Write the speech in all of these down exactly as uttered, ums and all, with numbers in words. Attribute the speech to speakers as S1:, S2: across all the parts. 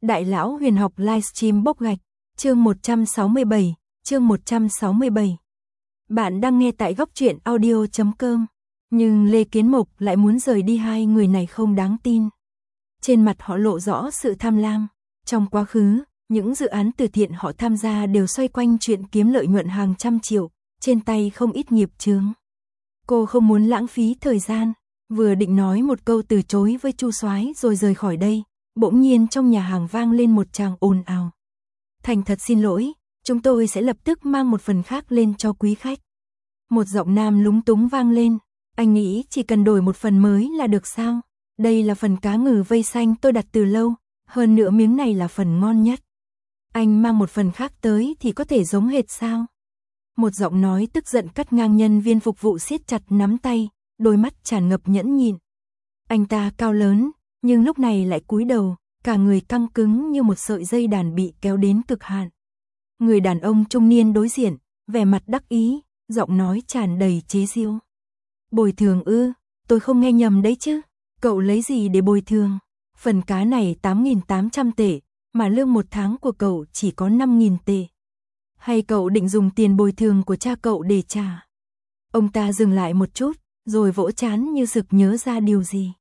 S1: Đại lão huyền học livestream bốc gạch, chương một trăm sáu mươi bảy, chương một trăm sáu mươi bảy. Bạn đang nghe tại góc truyện audio chấm com, nhưng Lê Kiến Mộc lại muốn rời đi hai người này không đáng tin. Trên mặt họ lộ rõ sự tham lam, trong quá khứ, những dự án từ thiện họ tham gia đều xoay quanh chuyện kiếm lợi nhuận hàng trăm triệu, trên tay không ít nghiệp chướng. Cô không muốn lãng phí thời gian, vừa định nói một câu từ chối với Chu Soái rồi rời khỏi đây, bỗng nhiên trong nhà hàng vang lên một tràng ồn ào. Thành thật xin lỗi, chúng tôi sẽ lập tức mang một phần khác lên cho quý khách. Một giọng nam lúng túng vang lên, anh nghĩ chỉ cần đổi một phần mới là được sao? Đây là phần cá ngừ vây xanh tôi đặt từ lâu, hơn nữa miếng này là phần ngon nhất. Anh mang một phần khác tới thì có thể giống hệt sao? Một giọng nói tức giận cắt ngang nhân viên phục vụ siết chặt nắm tay, đôi mắt tràn ngập nhẫn nhịn. Anh ta cao lớn, nhưng lúc này lại cúi đầu, cả người căng cứng như một sợi dây đàn bị kéo đến cực hạn. Người đàn ông trung niên đối diện, vẻ mặt đắc ý, giọng nói tràn đầy chế giễu. Bồi thường ư, tôi không nghe nhầm đấy chứ, cậu lấy gì để bồi thường? Phần cá này tám nghìn tám trăm tệ, mà lương một tháng của cậu chỉ có năm nghìn tệ. Hay cậu định dùng tiền bồi thường của cha cậu để trả? Ông ta dừng lại một chút, rồi vỗ trán như sực nhớ ra điều gì.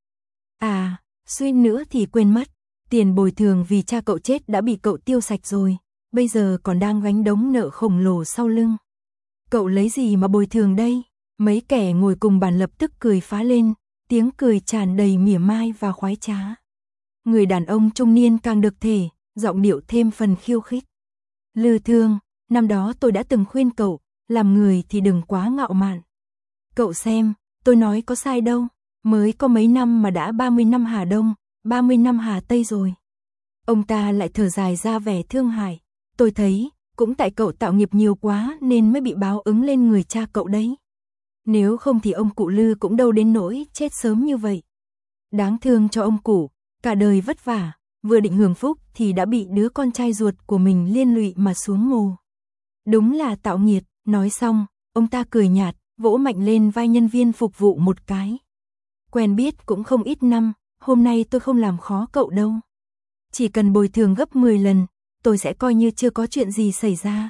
S1: À, suýt nữa thì quên mất, tiền bồi thường vì cha cậu chết đã bị cậu tiêu sạch rồi, bây giờ còn đang gánh đống nợ khổng lồ sau lưng. Cậu lấy gì mà bồi thường đây? Mấy kẻ ngồi cùng bàn lập tức cười phá lên, tiếng cười tràn đầy mỉa mai và khoái trá. Người đàn ông trung niên càng được thể, giọng điệu thêm phần khiêu khích. Lư Thương, năm đó tôi đã từng khuyên cậu, làm người thì đừng quá ngạo mạn. Cậu xem, tôi nói có sai đâu, mới có mấy năm mà đã ba mươi năm Hà Đông, ba mươi năm Hà Tây rồi. Ông ta lại thở dài ra vẻ thương hại, tôi thấy, cũng tại cậu tạo nghiệp nhiều quá nên mới bị báo ứng lên người cha cậu đấy. Nếu không thì ông cụ Lư cũng đâu đến nỗi chết sớm như vậy. Đáng thương cho ông cụ, cả đời vất vả, vừa định hưởng phúc thì đã bị đứa con trai ruột của mình liên lụy mà xuống mồ. Đúng là tạo nghiệt, nói xong, ông ta cười nhạt, vỗ mạnh lên vai nhân viên phục vụ một cái. Quen biết cũng không ít năm, hôm nay tôi không làm khó cậu đâu. Chỉ cần bồi thường gấp mười lần, tôi sẽ coi như chưa có chuyện gì xảy ra.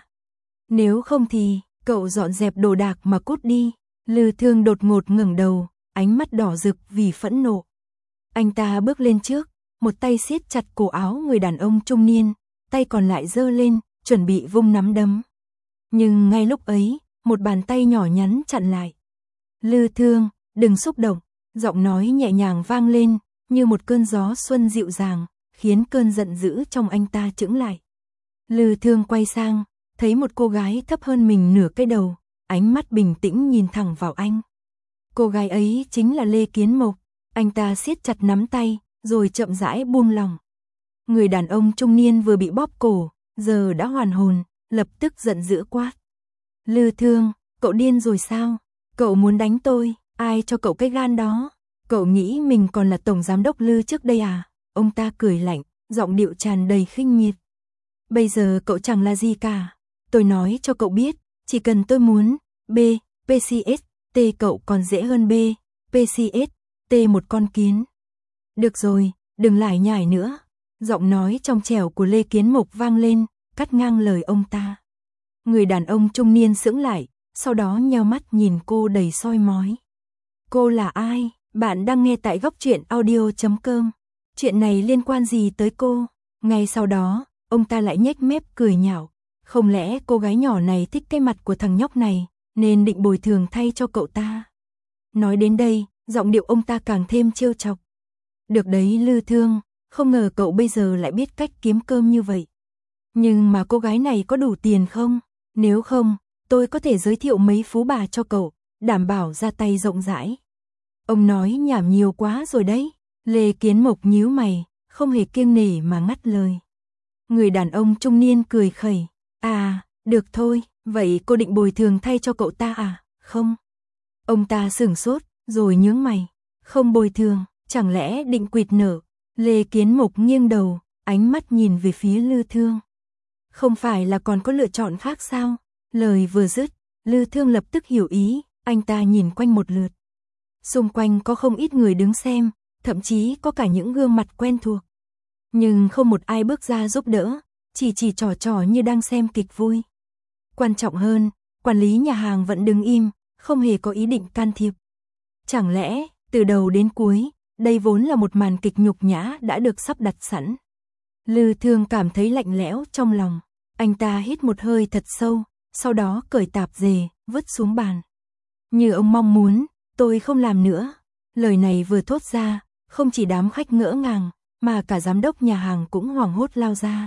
S1: Nếu không thì, cậu dọn dẹp đồ đạc mà cút đi. Lư Thương đột ngột ngẩng đầu, ánh mắt đỏ rực vì phẫn nộ. Anh ta bước lên trước, một tay siết chặt cổ áo người đàn ông trung niên, tay còn lại giơ lên, chuẩn bị vung nắm đấm. Nhưng ngay lúc ấy, một bàn tay nhỏ nhắn chặn lại. Lư Thương, đừng xúc động, giọng nói nhẹ nhàng vang lên, như một cơn gió xuân dịu dàng, khiến cơn giận dữ trong anh ta chững lại. Lư Thương quay sang, thấy một cô gái thấp hơn mình nửa cái đầu, ánh mắt bình tĩnh nhìn thẳng vào anh. Cô gái ấy chính là Lê Kiến Mộc, anh ta siết chặt nắm tay, rồi chậm rãi buông lòng. Người đàn ông trung niên vừa bị bóp cổ, giờ đã hoàn hồn, lập tức giận dữ quát. Lư Thương, cậu điên rồi sao? Cậu muốn đánh tôi, ai cho cậu cái gan đó? Cậu nghĩ mình còn là tổng giám đốc Lư trước đây à? Ông ta cười lạnh, giọng điệu tràn đầy khinh miệt. Bây giờ cậu chẳng là gì cả. Tôi nói cho cậu biết, chỉ cần tôi muốn, B, pê xê ét, T cậu còn dễ hơn B, pê xê ét, T một con kiến. Được rồi, đừng lải nhải nữa. Giọng nói trong trẻo của Lê Kiến Mộc vang lên, cắt ngang lời ông ta. Người đàn ông trung niên sững lại, sau đó nheo mắt nhìn cô đầy soi mói. Cô là ai? Bạn đang nghe tại góc truyện audio chấm com. Chuyện này liên quan gì tới cô? Ngay sau đó, ông ta lại nhếch mép cười nhạo. Không lẽ cô gái nhỏ này thích cái mặt của thằng nhóc này, nên định bồi thường thay cho cậu ta? Nói đến đây, giọng điệu ông ta càng thêm trêu chọc. Được đấy Lư Thương, không ngờ cậu bây giờ lại biết cách kiếm cơm như vậy. Nhưng mà cô gái này có đủ tiền không? Nếu không, tôi có thể giới thiệu mấy phú bà cho cậu, đảm bảo ra tay rộng rãi. Ông nói nhảm nhiều quá rồi đấy. Lê Kiến Mộc nhíu mày, không hề kiêng nể mà ngắt lời. Người đàn ông trung niên cười khẩy. À, được thôi, vậy cô định bồi thường thay cho cậu ta à? Không. Ông ta sửng sốt, rồi nhướng mày. Không bồi thường, chẳng lẽ định quỵt nợ? Lê Kiến Mộc nghiêng đầu, ánh mắt nhìn về phía Lư Thương. Không phải là còn có lựa chọn khác sao? Lời vừa dứt, Lư Thương lập tức hiểu ý, anh ta nhìn quanh một lượt. Xung quanh có không ít người đứng xem, thậm chí có cả những gương mặt quen thuộc. Nhưng không một ai bước ra giúp đỡ, chỉ chỉ trò trò như đang xem kịch vui. Quan trọng hơn, quản lý nhà hàng vẫn đứng im, không hề có ý định can thiệp. Chẳng lẽ, từ đầu đến cuối, đây vốn là một màn kịch nhục nhã đã được sắp đặt sẵn. Lư Thương cảm thấy lạnh lẽo trong lòng. Anh ta hít một hơi thật sâu, sau đó cởi tạp dề, vứt xuống bàn. Như ông mong muốn, tôi không làm nữa. Lời này vừa thốt ra, không chỉ đám khách ngỡ ngàng, mà cả giám đốc nhà hàng cũng hoảng hốt lao ra.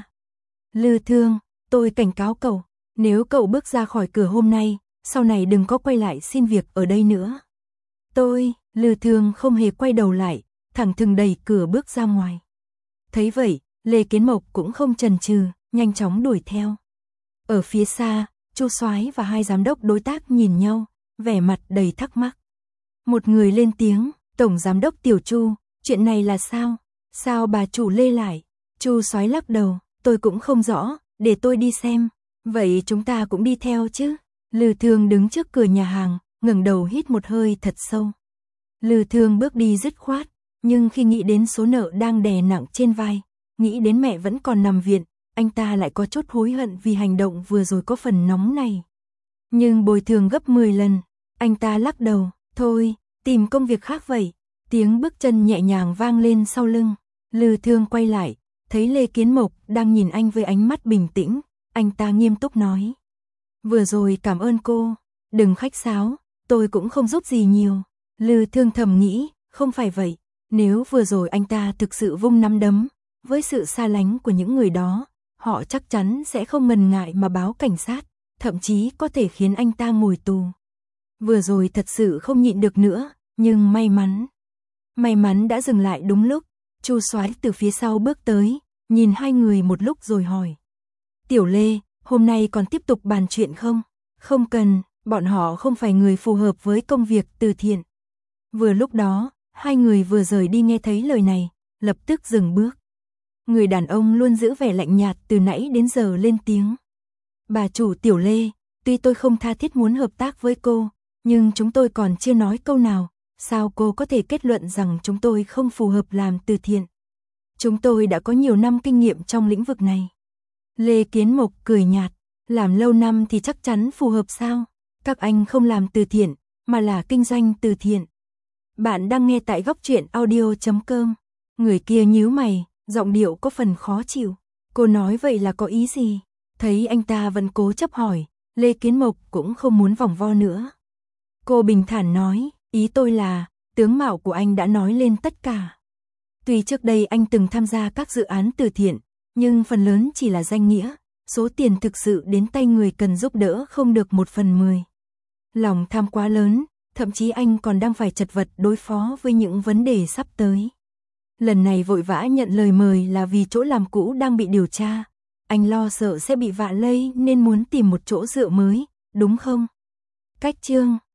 S1: Lư Thương, tôi cảnh cáo cậu, nếu cậu bước ra khỏi cửa hôm nay, sau này đừng có quay lại xin việc ở đây nữa. Tôi, Lư Thương không hề quay đầu lại, thẳng thừng đẩy cửa bước ra ngoài. Thấy vậy, Lê Kiến Mộc cũng không chần chừ, nhanh chóng đuổi theo. Ở phía xa, Chu Soái và hai giám đốc đối tác nhìn nhau, vẻ mặt đầy thắc mắc. Một người lên tiếng, Tổng giám đốc Tiểu Chu, chuyện này là sao? Sao bà chủ Lê lại? Chu Soái lắc đầu, tôi cũng không rõ, để tôi đi xem. Vậy chúng ta cũng đi theo chứ? Lư Thương đứng trước cửa nhà hàng, ngẩng đầu hít một hơi thật sâu. Lư Thương bước đi dứt khoát, nhưng khi nghĩ đến số nợ đang đè nặng trên vai, nghĩ đến mẹ vẫn còn nằm viện, anh ta lại có chút hối hận vì hành động vừa rồi có phần nóng này. Nhưng bồi thường gấp mười lần, anh ta lắc đầu, thôi, tìm công việc khác vậy. Tiếng bước chân nhẹ nhàng vang lên sau lưng. Lư Thương quay lại, thấy Lê Kiến Mộc đang nhìn anh với ánh mắt bình tĩnh, anh ta nghiêm túc nói. Vừa rồi cảm ơn cô, đừng khách sáo, tôi cũng không giúp gì nhiều. Lư Thương thầm nghĩ, không phải vậy, nếu vừa rồi anh ta thực sự vung nắm đấm, với sự xa lánh của những người đó, họ chắc chắn sẽ không ngần ngại mà báo cảnh sát, thậm chí có thể khiến anh ta ngồi tù. Vừa rồi thật sự không nhịn được nữa, nhưng may mắn. May mắn đã dừng lại đúng lúc, Chu Soái từ phía sau bước tới, nhìn hai người một lúc rồi hỏi. Tiểu Lê, hôm nay còn tiếp tục bàn chuyện không? Không cần, bọn họ không phải người phù hợp với công việc từ thiện. Vừa lúc đó, hai người vừa rời đi nghe thấy lời này, lập tức dừng bước. Người đàn ông luôn giữ vẻ lạnh nhạt từ nãy đến giờ lên tiếng. Bà chủ Tiểu Lê, tuy tôi không tha thiết muốn hợp tác với cô, nhưng chúng tôi còn chưa nói câu nào, sao cô có thể kết luận rằng chúng tôi không phù hợp làm từ thiện? Chúng tôi đã có nhiều năm kinh nghiệm trong lĩnh vực này. Lê Kiến Mộc cười nhạt, làm lâu năm thì chắc chắn phù hợp sao? Các anh không làm từ thiện, mà là kinh doanh từ thiện. Bạn đang nghe tại góc truyện audio chấm com. Người kia nhíu mày, giọng điệu có phần khó chịu. Cô nói vậy là có ý gì? Thấy anh ta vẫn cố chấp hỏi, Lê Kiến Mộc cũng không muốn vòng vo nữa. Cô bình thản nói, ý tôi là, tướng mạo của anh đã nói lên tất cả. Tuy trước đây anh từng tham gia các dự án từ thiện, nhưng phần lớn chỉ là danh nghĩa, số tiền thực sự đến tay người cần giúp đỡ không được một phần mười. Lòng tham quá lớn, thậm chí anh còn đang phải chật vật đối phó với những vấn đề sắp tới. Lần này vội vã nhận lời mời là vì chỗ làm cũ đang bị điều tra. Anh lo sợ sẽ bị vạ lây nên muốn tìm một chỗ dựa mới, đúng không? Cách chương